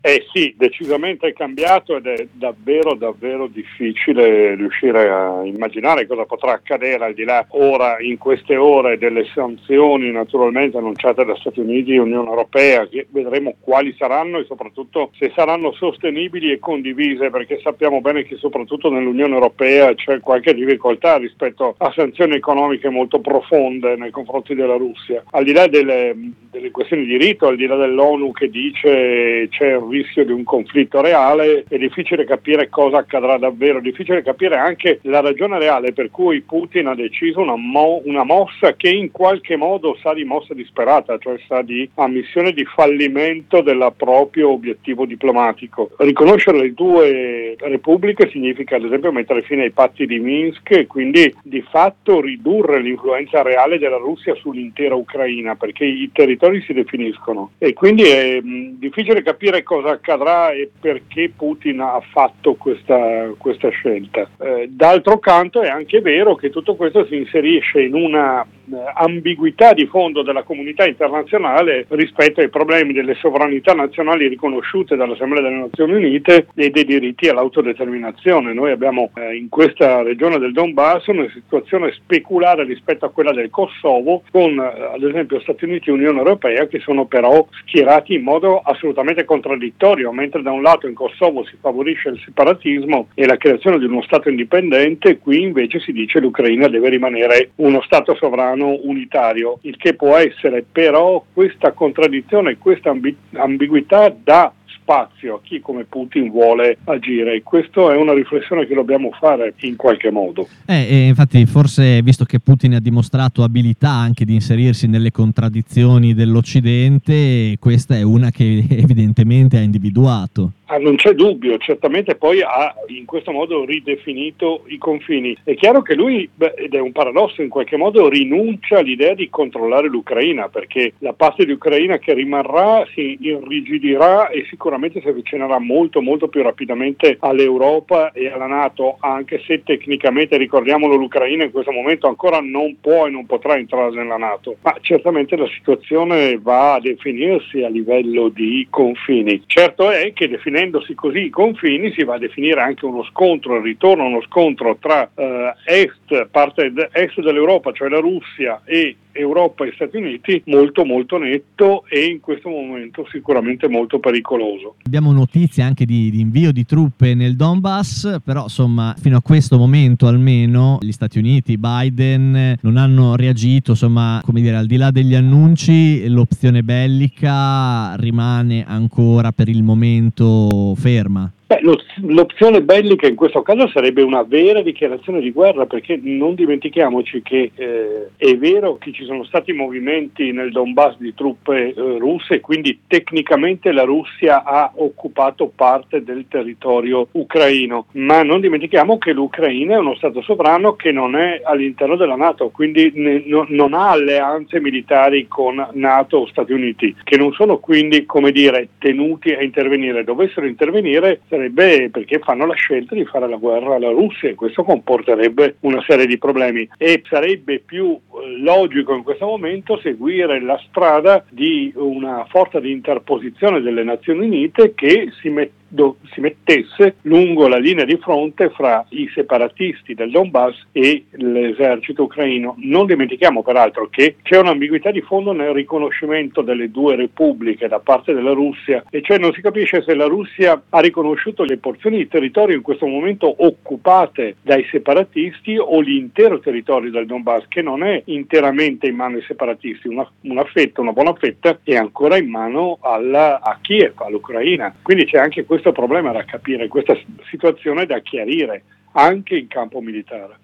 Sì, decisamente è cambiato ed è davvero davvero difficile riuscire a immaginare cosa potrà accadere al di là ora, in queste ore, delle sanzioni naturalmente annunciate da Stati Uniti e Unione Europea, che vedremo quali saranno e soprattutto se saranno sostenibili e condivise, perché sappiamo bene che soprattutto nell'Unione Europea c'è qualche difficoltà rispetto a sanzioni economiche molto profonde nei confronti della Russia. Al di là delle questioni di rito, al di là dell'ONU che dice c'è il rischio di un conflitto reale, è difficile capire cosa accadrà davvero, è difficile capire anche la ragione reale per cui Putin ha deciso una mossa che in qualche modo sa di mossa disperata, cioè sa di ammissione di fallimento del proprio obiettivo diplomatico. Riconoscere le due repubbliche significa ad esempio mettere fine ai patti di Minsk e quindi di fatto ridurre l'influenza reale della Russia sull'intera Ucraina, perché i territori si definiscono e quindi è difficile capire cosa accadrà e perché Putin ha fatto questa scelta. D'altro canto è anche vero che tutto questo si inserisce in una ambiguità di fondo della comunità internazionale rispetto ai problemi delle sovranità nazionali riconosciute dall'Assemblea delle Nazioni Unite e dei diritti all'autodeterminazione. Noi abbiamo in questa regione del Donbass una situazione speculare rispetto a quella del Kosovo, con ad esempio Stati Uniti e Unione Europea che sono però schierati in modo assolutamente contraddittorio, mentre da un lato in Kosovo si favorisce il separatismo e la creazione di uno Stato indipendente, qui invece si dice che l'Ucraina deve rimanere uno Stato sovrano unitario, il che può essere, però questa contraddizione, questa ambiguità dà spazio a chi come Putin vuole agire, e questa è una riflessione che dobbiamo fare in qualche modo. Infatti forse, visto che Putin ha dimostrato abilità anche di inserirsi nelle contraddizioni dell'Occidente, questa è una che evidentemente ha individuato. Non c'è dubbio, certamente poi ha in questo modo ridefinito i confini. È chiaro che lui, ed è un paradosso in qualche modo, rinuncia all'idea di controllare l'Ucraina, perché la parte di Ucraina che rimarrà si irrigidirà e sicuramente si avvicinerà molto molto più rapidamente all'Europa e alla NATO, anche se tecnicamente, ricordiamolo, l'Ucraina in questo momento ancora non può e non potrà entrare nella NATO, ma certamente la situazione va a definirsi a livello di confini. Certo è che definendosi così i confini si va a definire anche uno scontro, il ritorno a uno scontro tra parte est dell'Europa, cioè la Russia, e Europa e Stati Uniti, molto molto netto e in questo momento sicuramente molto pericoloso. Abbiamo notizie anche di invio di truppe nel Donbass, però insomma fino a questo momento almeno gli Stati Uniti, Biden non hanno reagito, insomma, come dire, al di là degli annunci l'opzione bellica rimane ancora per il momento ferma. L'opzione bellica in questo caso sarebbe una vera dichiarazione di guerra, perché non dimentichiamoci che è vero che ci sono stati movimenti nel Donbass di truppe russe, quindi tecnicamente la Russia ha occupato parte del territorio ucraino, ma non dimentichiamo che l'Ucraina è uno Stato sovrano che non è all'interno della NATO, quindi non ha alleanze militari con NATO o Stati Uniti, che non sono quindi, come dire, tenuti a intervenire. Dovessero intervenire sarebbe perché fanno la scelta di fare la guerra alla Russia, e questo comporterebbe una serie di problemi, e sarebbe più logico in questo momento seguire la strada di una forza di interposizione delle Nazioni Unite che si mettesse lungo la linea di fronte fra i separatisti del Donbass e l'esercito ucraino. Non dimentichiamo peraltro che c'è un'ambiguità di fondo nel riconoscimento delle due repubbliche da parte della Russia, e cioè non si capisce se la Russia ha riconosciuto le porzioni di territorio in questo momento occupate dai separatisti o l'intero territorio del Donbass, che non è interamente in mano ai separatisti, una buona fetta è ancora in mano a Kiev, all'Ucraina. Quindi c'è anche questo problema da capire, questa situazione da chiarire anche in campo militare.